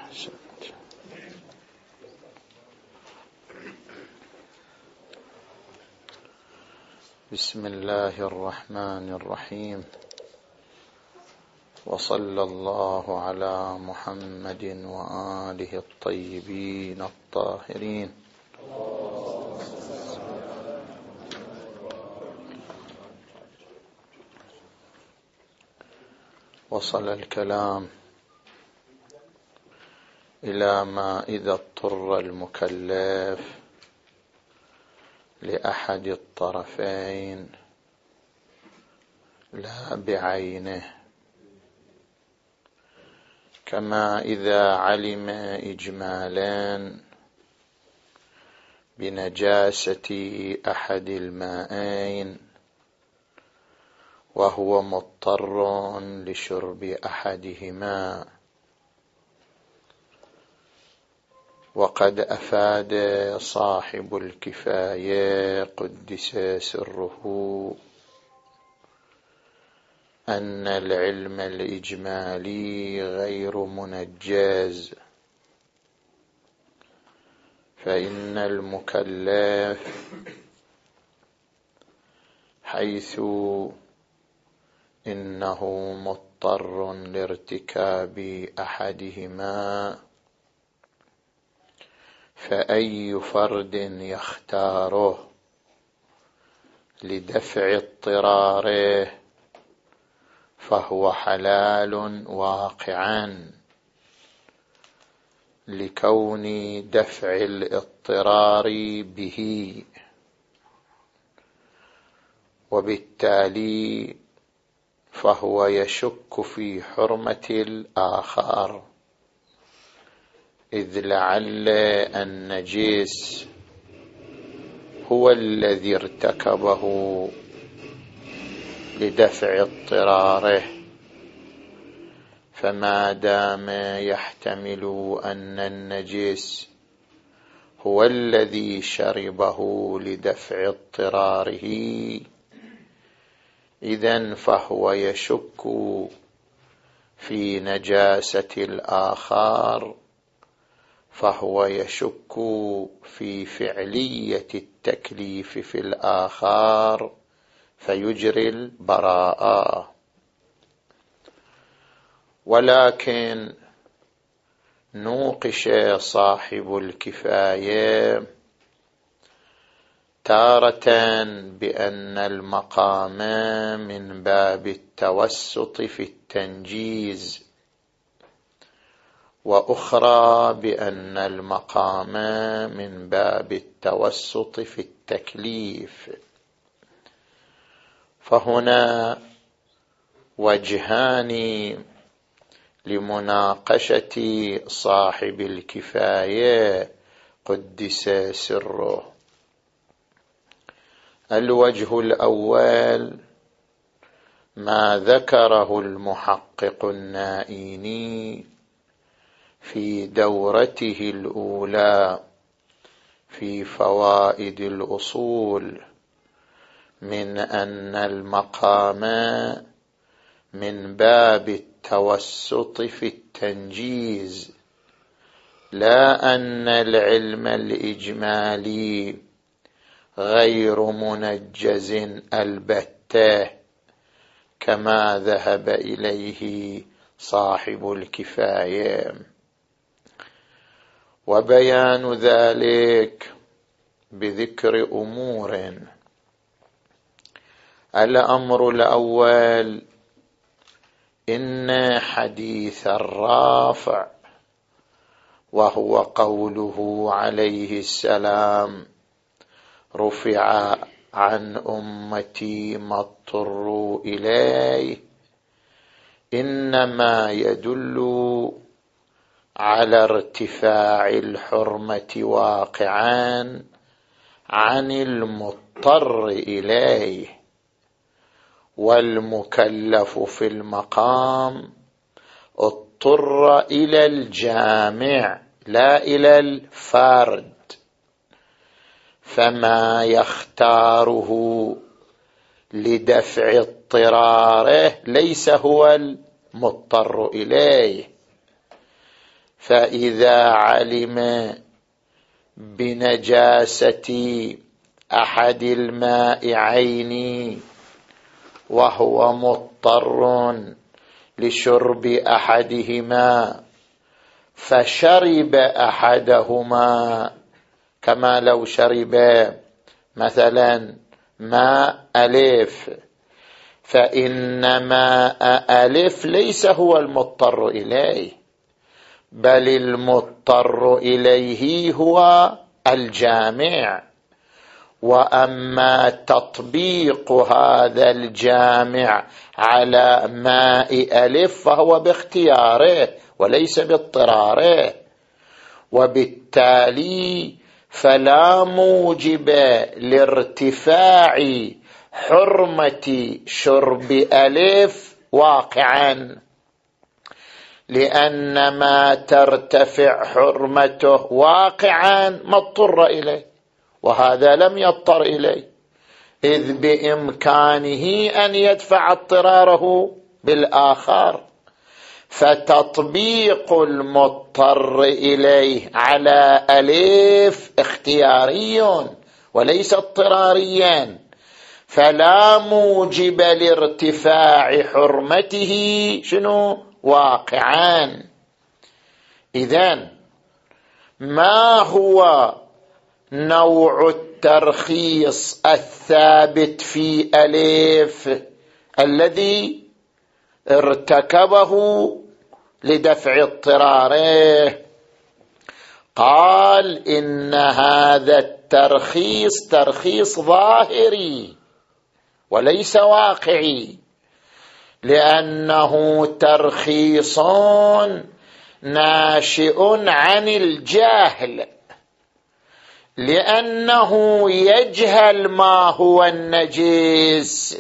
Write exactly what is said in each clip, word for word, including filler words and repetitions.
بسم الله الرحمن الرحيم، وصلى الله على محمد وآله الطيبين الطاهرين. وصل الكلام إلى ما إذا اضطر المكلف لأحد الطرفين لا بعينه، كما إذا علم إجمالا بنجاسة أحد المائين وهو مضطر لشرب أحدهما، وقد أفاد صاحب الكفاية قدس سره أن العلم الإجمالي غير منجز، فإن المكلف حيث إنه مضطر لارتكاب أحدهما، فأي فرد يختاره لدفع اضطراره فهو حلال واقعا، لكون دفع الاضطرار به، وبالتالي فهو يشك في حرمة الآخر، إذ لعل النجس هو الذي ارتكبه لدفع اضطراره، فما دام يحتمل أن النجس هو الذي شربه لدفع اضطراره، إذن فهو يشك في نجاسة الآخر، فهو يشك في فعلية التكليف في الآخر فيجري البراءة. ولكن نوقش صاحب الكفاية تارة بأن المقام من باب التوسط في التنجيز، وأخرى بأن المقام من باب التوسط في التكليف، فهنا وجهان لمناقشة صاحب الكفاية قدس سره. الوجه الأول ما ذكره المحقق النائيني في دورته الأولى في فوائد الأصول، من أن المقام من باب التوسط في التنجيز، لا أن العلم الإجمالي غير منجز البتة كما ذهب إليه صاحب الكفاية. وبيان ذلك بذكر أمور. الأمر الأول، إن حديث الرافع وهو قوله عليه السلام رفع عن أمتي ما اضطروا إليه، إنما يدل على ارتفاع الحرمة واقعا عن المضطر إليه، والمكلف في المقام اضطر إلى الجامع لا إلى الفرد، فما يختاره لدفع اضطراره ليس هو المضطر إليه، فإذا علم بنجاسة أحد المائعين وهو مضطر لشرب أحدهما فشرب أحدهما، كما لو شرب مثلا ماء ألف، فإن ماء ألف ليس هو المضطر إليه، بل المضطر إليه هو الجامع. وأما تطبيق هذا الجامع على ماء ألف فهو باختياره وليس باضطراره، وبالتالي فلا موجب لارتفاع حرمة شرب ألف واقعا، لأن ما ترتفع حرمته واقعا ما اضطر إليه، وهذا لم يضطر إليه، إذ بإمكانه أن يدفع اضطراره بالآخر. فتطبيق المضطر إليه على ألف اختياري وليس اضطراريا، فلا موجب لارتفاع حرمته شنو واقعا. إذن ما هو نوع الترخيص الثابت في ألف الذي ارتكبه لدفع اضطراره؟ قال إن هذا الترخيص ترخيص ظاهري وليس واقعي، لأنه ترخيص ناشئ عن الجهل، لأنه يجهل ما هو النجس،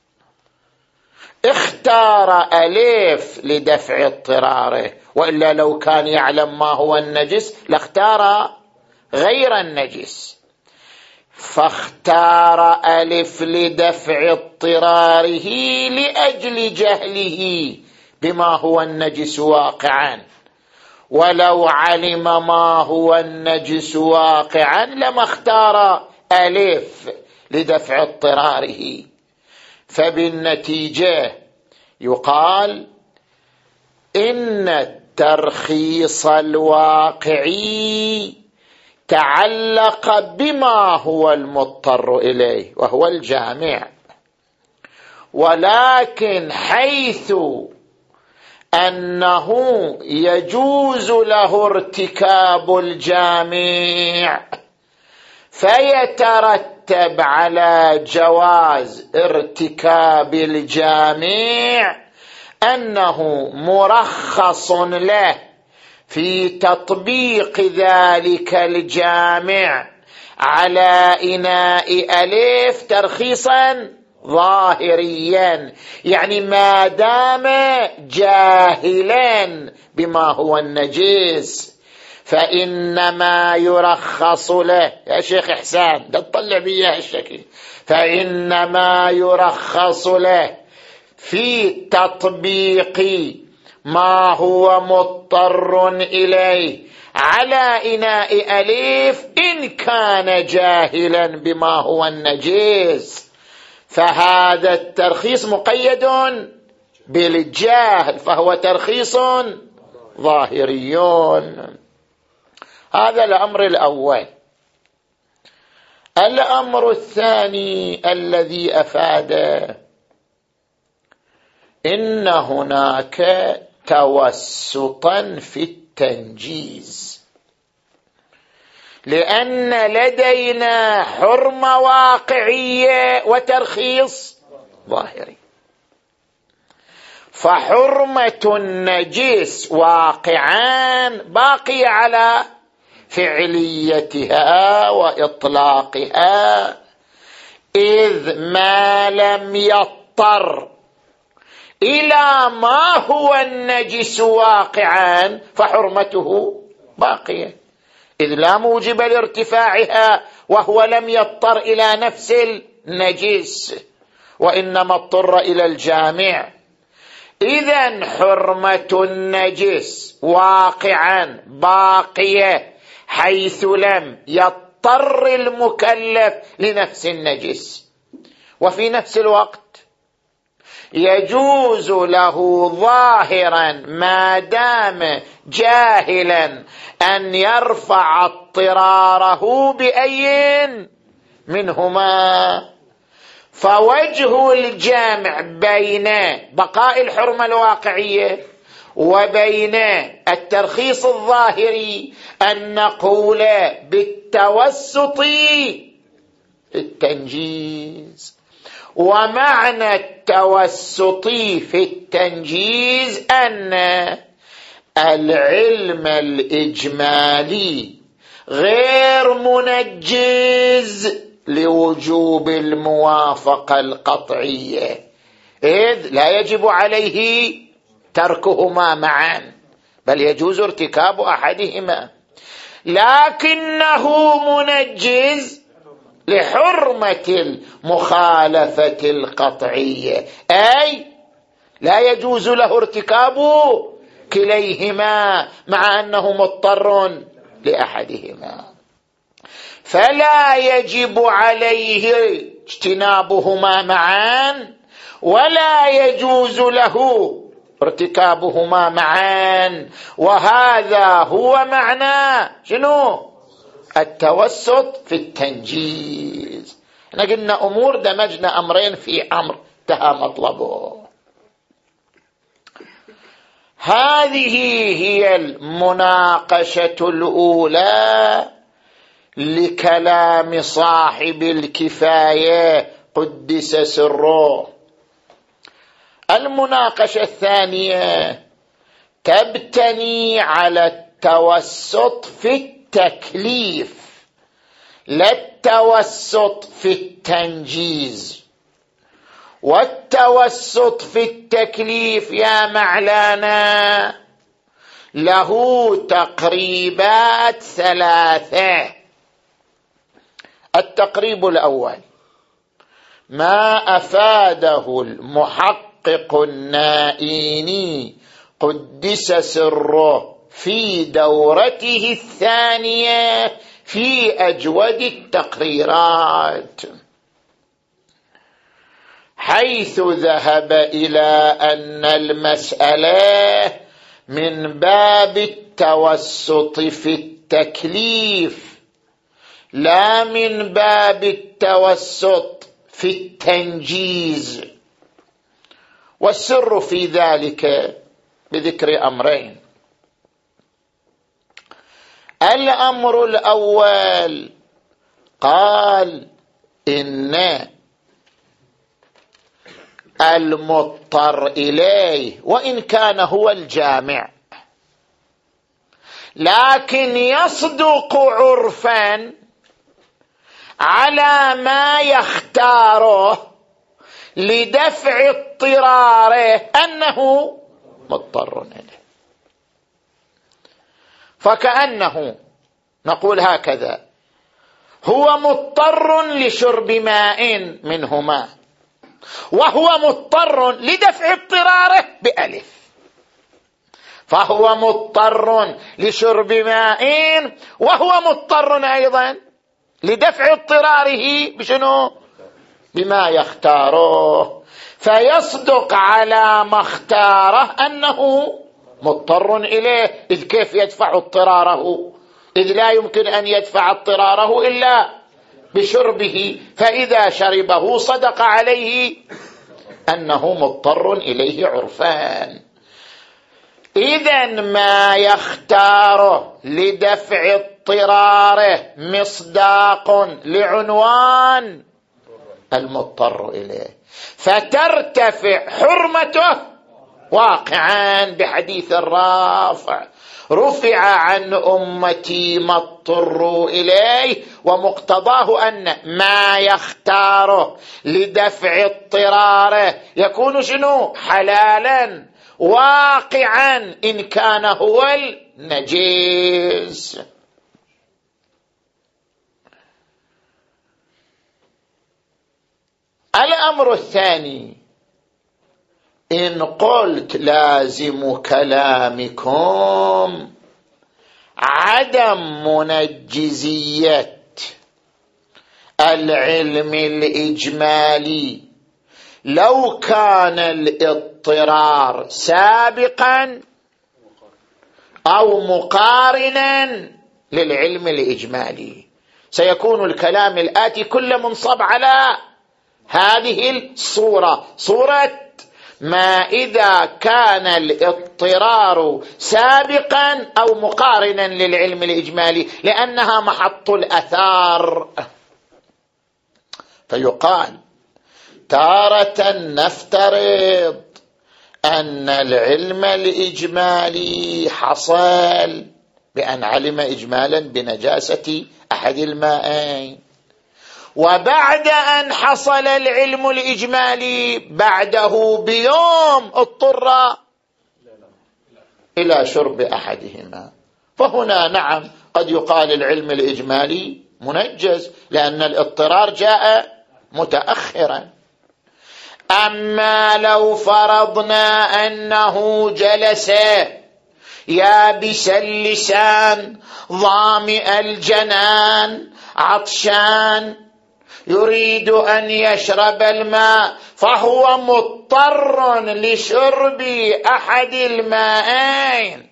اختار ألف لدفع اضطراره، وإلا لو كان يعلم ما هو النجس لاختار غير النجس، فاختار ألف لدفع اضطراره لأجل جهله بما هو النجس واقعا، ولو علم ما هو النجس واقعا لما اختار ألف لدفع اضطراره. فبالنتيجة يقال إن الترخيص الواقعي تعلق بما هو المضطر إليه وهو الجامع، ولكن حيث أنه يجوز له ارتكاب الجامع فيترتب على جواز ارتكاب الجامع أنه مرخص له في تطبيق ذلك الجامع على إناء ألف ترخيصا ظاهريا، يعني ما دام جاهلا بما هو النجس فإنما يرخص له. يا شيخ إحسان ده تطلع بيها الشكل، فإنما يرخص له في تطبيق ما هو مضطر إليه على إناء أليف إن كان جاهلا بما هو النجس، فهذا الترخيص مقيد بالجاهل فهو ترخيص ظاهري. هذا الأمر الأول. الأمر الثاني الذي أفاده إن هناك توسطا في التنجيز، لأن لدينا حرمة واقعية وترخيص ظاهري، فحرمة النجس واقعا باقية على فعليتها وإطلاقها، إذ ما لم يضطر إلى ما هو النجس واقعا فحرمته باقية، إذ لا موجب لارتفاعها وهو لم يضطر إلى نفس النجس وإنما اضطر إلى الجامع. إذن حرمة النجس واقعا باقية حيث لم يضطر المكلف لنفس النجس، وفي نفس الوقت يجوز له ظاهرا ما دام جاهلا أن يرفع اضطراره بأي منهما. فوجه الجمع بين بقاء الحرمة الواقعية وبين الترخيص الظاهري أن نقول بالتوسط في التنجيز. ومعنى التوسط في التنجيز أن العلم الإجمالي غير منجز لوجوب الموافقة القطعية، إذ لا يجب عليه تركهما معا، بل يجوز ارتكاب أحدهما، لكنه منجز لحرمة المخالفة القطعية، أي لا يجوز له ارتكاب كليهما مع أنه مضطر لأحدهما، فلا يجب عليه اجتنابهما معا ولا يجوز له ارتكابهما معا. وهذا هو معنى شنو؟ التوسط في التنجيز. احنا قلنا أمور دمجنا أمرين في أمر انتهى مطلبه. هذه هي المناقشة الأولى لكلام صاحب الكفاية قدس سره. المناقشة الثانية تبتني على التوسط في التكليف لا التوسط في التنجيز. والتوسط في التكليف يا معلانا له تقريبات ثلاثة. التقريب الأول ما أفاده المحقق النائيني قدس سره في دورته الثانية في أجود التقريرات، حيث ذهب إلى أن المسألة من باب التوسط في التكليف لا من باب التوسط في التنجيز. والسر في ذلك بذكر أمرين. الأمر الأول قال إن المضطر إليه وإن كان هو الجامع، لكن يصدق عرفا على ما يختاره لدفع اضطراره أنه مضطر إليه. فكأنه نقول هكذا: هو مضطر لشرب ماء منهما، وهو مضطر لدفع اضطراره بألف، فهو مضطر لشرب ماء وهو مضطر أيضا لدفع اضطراره بشنو؟ بما يختاره، فيصدق على ما اختاره أنه مضطر إليه. إذ كيف يدفع اضطراره؟ إذ لا يمكن أن يدفع اضطراره إلا بشربه، فإذا شربه صدق عليه أنه مضطر إليه عرفان. إذن ما يختاره لدفع اضطراره مصداق لعنوان المضطر إليه، فترتفع حرمته واقعا بحديث الرافع: رفع عن أمتي ما اضطروا إليه، ومقتضاه أن ما يختاره لدفع اضطراره يكون شنو؟ حلالا واقعا إن كان هو النجيس. الأمر الثاني إن قلت لازم كلامكم عدم منجزية العلم الإجمالي لو كان الاضطرار سابقا أو مقارنا للعلم الإجمالي، سيكون الكلام الآتي كله منصب على هذه الصورة، صورة ما إذا كان الاضطرار سابقا أو مقارنا للعلم الإجمالي، لأنها محط الأثار. فيقال تارة نفترض أن العلم الإجمالي حصل بأن علم إجمالا بنجاسة أحد المائين، وبعد أن حصل العلم الإجمالي بعده بيوم اضطر إلى شرب أحدهما، فهنا نعم قد يقال العلم الإجمالي منجز لأن الاضطرار جاء متأخرا. أما لو فرضنا أنه جلس يابس اللسان ظامئ الجنان عطشان يريد أن يشرب الماء، فهو مضطر لشرب أحد المائين،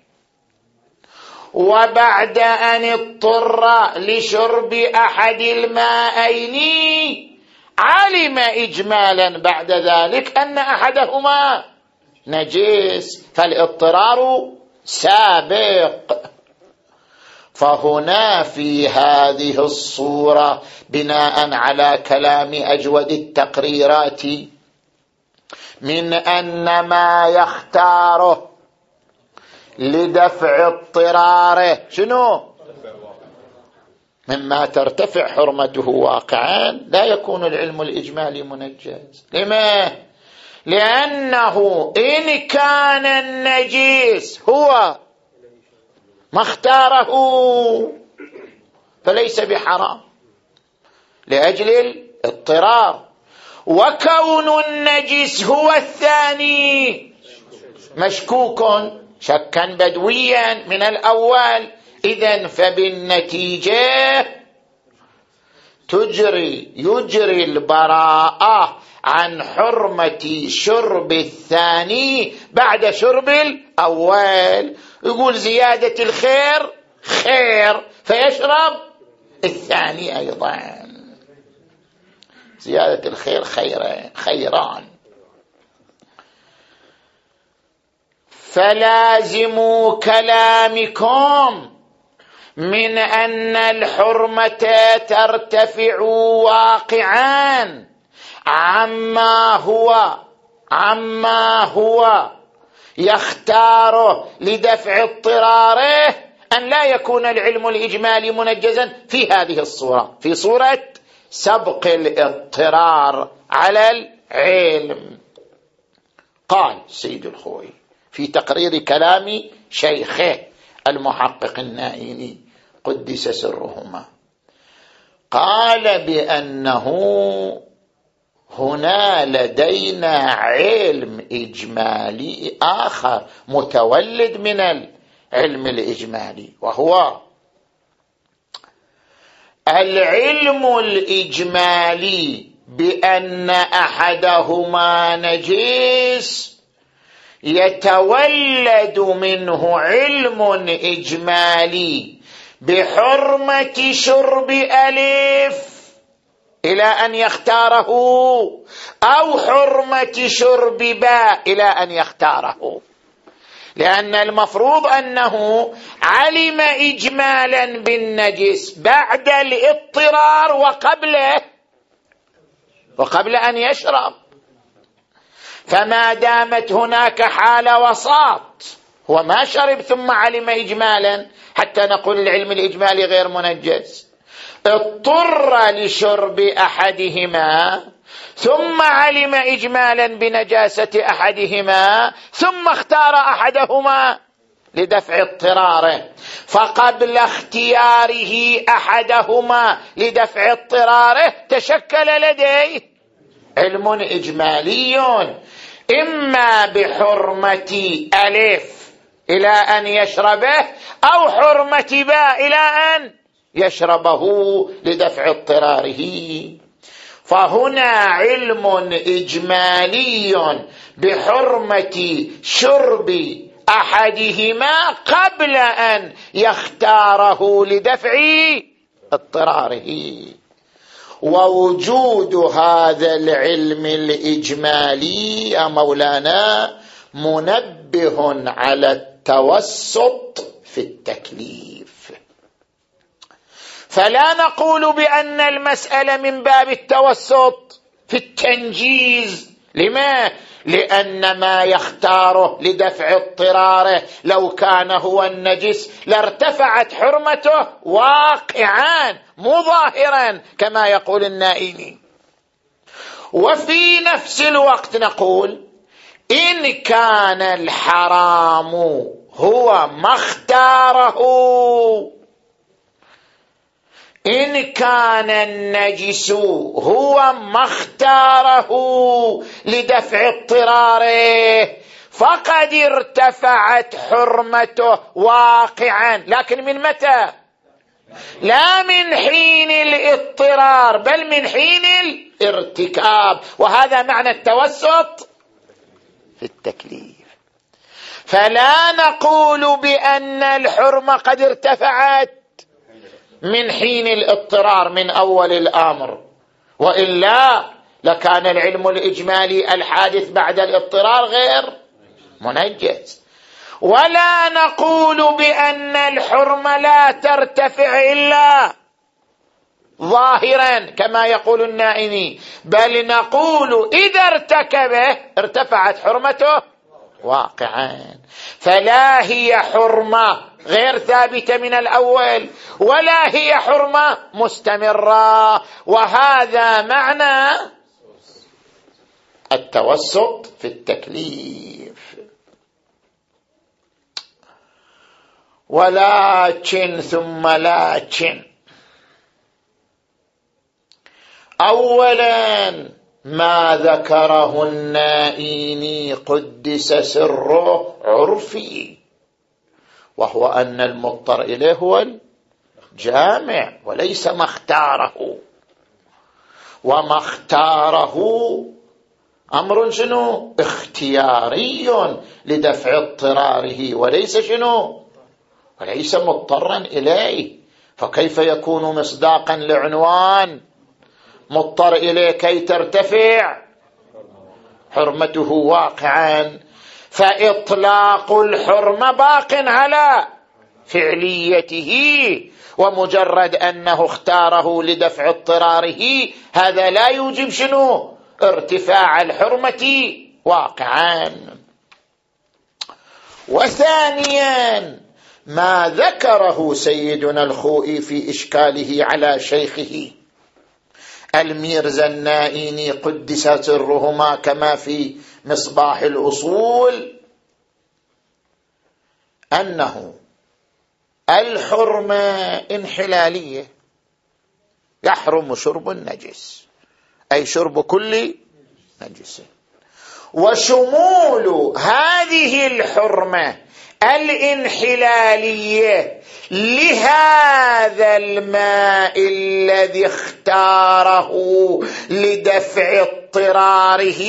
وبعد أن اضطر لشرب أحد المائين علم إجمالا بعد ذلك أن أحدهما نجس، فالاضطرار سابق. فهنا في هذه الصورة بناء على كلام أجود التقريرات من أن ما يختاره لدفع اضطراره شنو؟ مما ترتفع حرمته واقعا، لا يكون العلم الإجمالي منجز. لما؟ لأنه إن كان النجيس هو ما اختاره فليس بحرام لأجل الاضطرار، وكون النجس هو الثاني مشكوك شكا بدويا من الأول، إذن فبالنتيجة تجري يجري البراءة عن حرمة شرب الثاني بعد شرب الأول. يقول زيادة الخير خير فيشرب الثاني أيضا، زيادة الخير خير خيران. فلازم كلامكم من أن الحرمة ترتفع واقعا عما هو عما هو يختاره لدفع اضطراره أن لا يكون العلم الإجمالي منجزا في هذه الصورة، في صورة سبق الاضطرار على العلم. قال سيد الخوئي في تقرير كلام شيخه المحقق النائيني قدس سرهما، قال بأنه هنا لدينا علم إجمالي آخر متولد من العلم الإجمالي، وهو العلم الإجمالي بأن أحدهما نجس يتولد منه علم إجمالي بحرمة شرب ألف إلى أن يختاره، أو حرمة شرب باء إلى أن يختاره، لأن المفروض أنه علم إجمالا بالنجس بعد الاضطرار وقبله وقبل أن يشرب. فما دامت هناك حالة وسط، هو ما شرب ثم علم إجمالا حتى نقول العلم الإجمالي غير منجز، اضطر لشرب أحدهما ثم علم إجمالا بنجاسة أحدهما ثم اختار أحدهما لدفع اضطراره، فقبل اختياره أحدهما لدفع اضطراره تشكل لديه علم إجمالي إما بحرمة ألف إلى أن يشربه، أو حرمة باء إلى أن يشربه لدفع اضطراره. فهنا علم إجمالي بحرمة شرب أحدهما قبل أن يختاره لدفع اضطراره. ووجود هذا العلم الإجمالي يا مولانا منبه على التوسط في التكليف. فلا نقول بأن المسألة من باب التوسط في التنجيز. لما؟ لأن ما يختاره لدفع اضطراره لو كان هو النجس لارتفعت حرمته واقعا مو ظاهرا كما يقول النائلي. وفي نفس الوقت نقول إن كان الحرام هو ما اختاره، إن كان النجس هو ما اختاره لدفع اضطراره فقد ارتفعت حرمته واقعا، لكن من متى؟ لا من حين الاضطرار بل من حين الارتكاب. وهذا معنى التوسط في التكليف. فلا نقول بأن الحرمة قد ارتفعت من حين الاضطرار من أول الأمر، وإلا لكان العلم الإجمالي الحادث بعد الاضطرار غير منجز. ولا نقول بأن الحرمة لا ترتفع إلا ظاهرا كما يقول النائمي، بل نقول إذا ارتكبه ارتفعت حرمته واقعا. فلا هي حرمة غير ثابتة من الأول ولا هي حرمة مستمرة. وهذا معنى التوسط في التكليف. ولكن ثم لكن أولا ما ذكره النائيني قدس سره عرفي، وهو أن المضطر إليه هو الجامع وليس ما اختاره. وما اختاره أمر شنو؟ اختياري لدفع اضطراره وليس شنو؟ وليس مضطرا إليه. فكيف يكون مصداقا لعنوان مضطر إليه كي ترتفع حرمته واقعا؟ فإطلاق الحرمة باق على فعليته، ومجرد أنه اختاره لدفع اضطراره هذا لا يوجب شنو؟ ارتفاع الحرمة واقعا. وثانيا ما ذكره سيدنا الخوئي في إشكاله على شيخه الميرزا النائيني قدس سرهما كما في مصباح الأصول، أنه الحرمة انحلالية، يحرم شرب النجس أي شرب كل نجس. وشمول هذه الحرمة الانحلالية لهذا الماء الذي اختاره لدفع اضطراره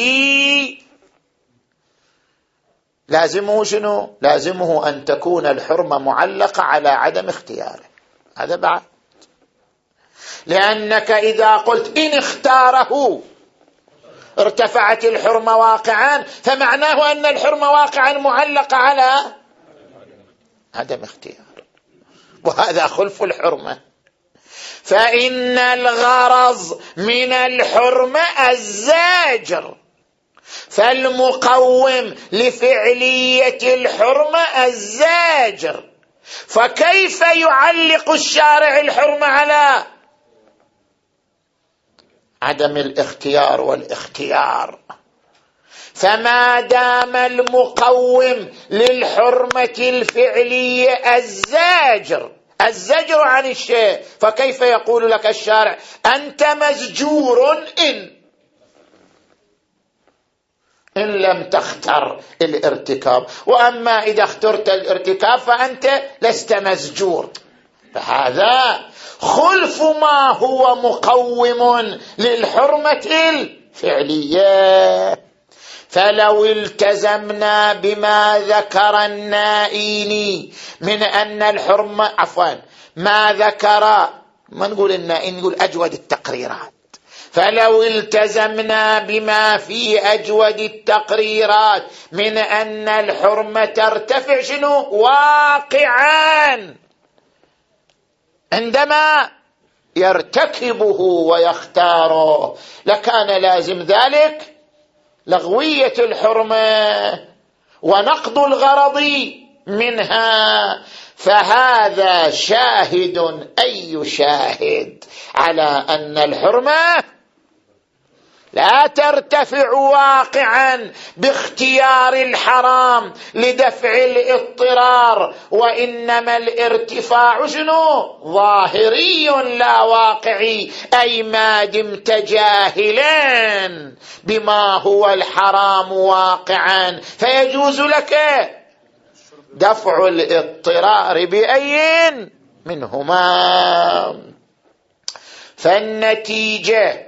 لازمه شنو؟ لازمه أن تكون الحرمة معلقة على عدم اختياره. هذا بعد، لأنك إذا قلت إن اختاره ارتفعت الحرمة واقعا فمعناه أن الحرمة واقعا معلقة على عدم اختيار، وهذا خلف الحرمة. فإن الغرض من الحرمة الزاجر، فالمقوم لفعلية الحرمة الزاجر، فكيف يعلق الشارع الحرمة على عدم الاختيار والاختيار؟ فما دام المقوم للحرمة الفعلية الزاجر الزجر عن الشيء، فكيف يقول لك الشارع أنت مزجور إن إن لم تختر الارتكاب، وأما إذا اخترت الارتكاب فأنت لست مسجور. فهذا خلف ما هو مقوم للحرمة الفعلية. فلو التزمنا بما ذكر النائيني من أن الحرمة عفوا ما ذكر ما نقول النائيني نقول أجود التقريرات، فلو التزمنا بما في أجود التقريرات من أن الحرمة ترتفع شنو واقعا عندما يرتكبه ويختاره، لكان لازم ذلك لغوية الحرمة ونقض الغرض منها. فهذا شاهد أي شاهد على أن الحرمة لا ترتفع واقعا باختيار الحرام لدفع الاضطرار، وإنما الارتفاع شنو ظاهري لا واقعي، أي ما دمت جاهلا بما هو الحرام واقعا فيجوز لك دفع الاضطرار بأي منهما. فالنتيجة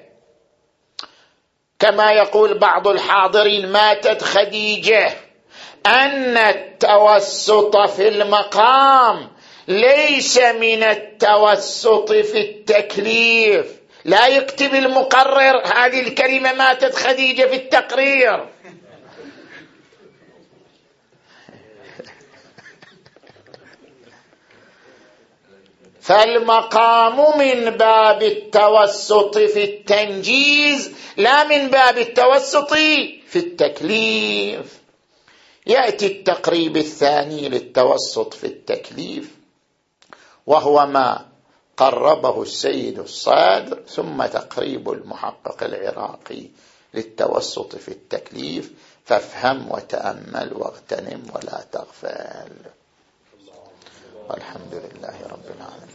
كما يقول بعض الحاضرين ماتت خديجة أن التوسط في المقام ليس من التوسط في التكليف. لا يكتب المقرر هذه الكلمة ماتت خديجة في التقرير. فالمقام من باب التوسط في التنجيز لا من باب التوسط في التكليف. يأتي التقريب الثاني للتوسط في التكليف وهو ما قربه السيد الصادر، ثم تقريب المحقق العراقي للتوسط في التكليف. فافهم وتأمل واغتنم ولا تغفل. والحمد لله رب العالمين.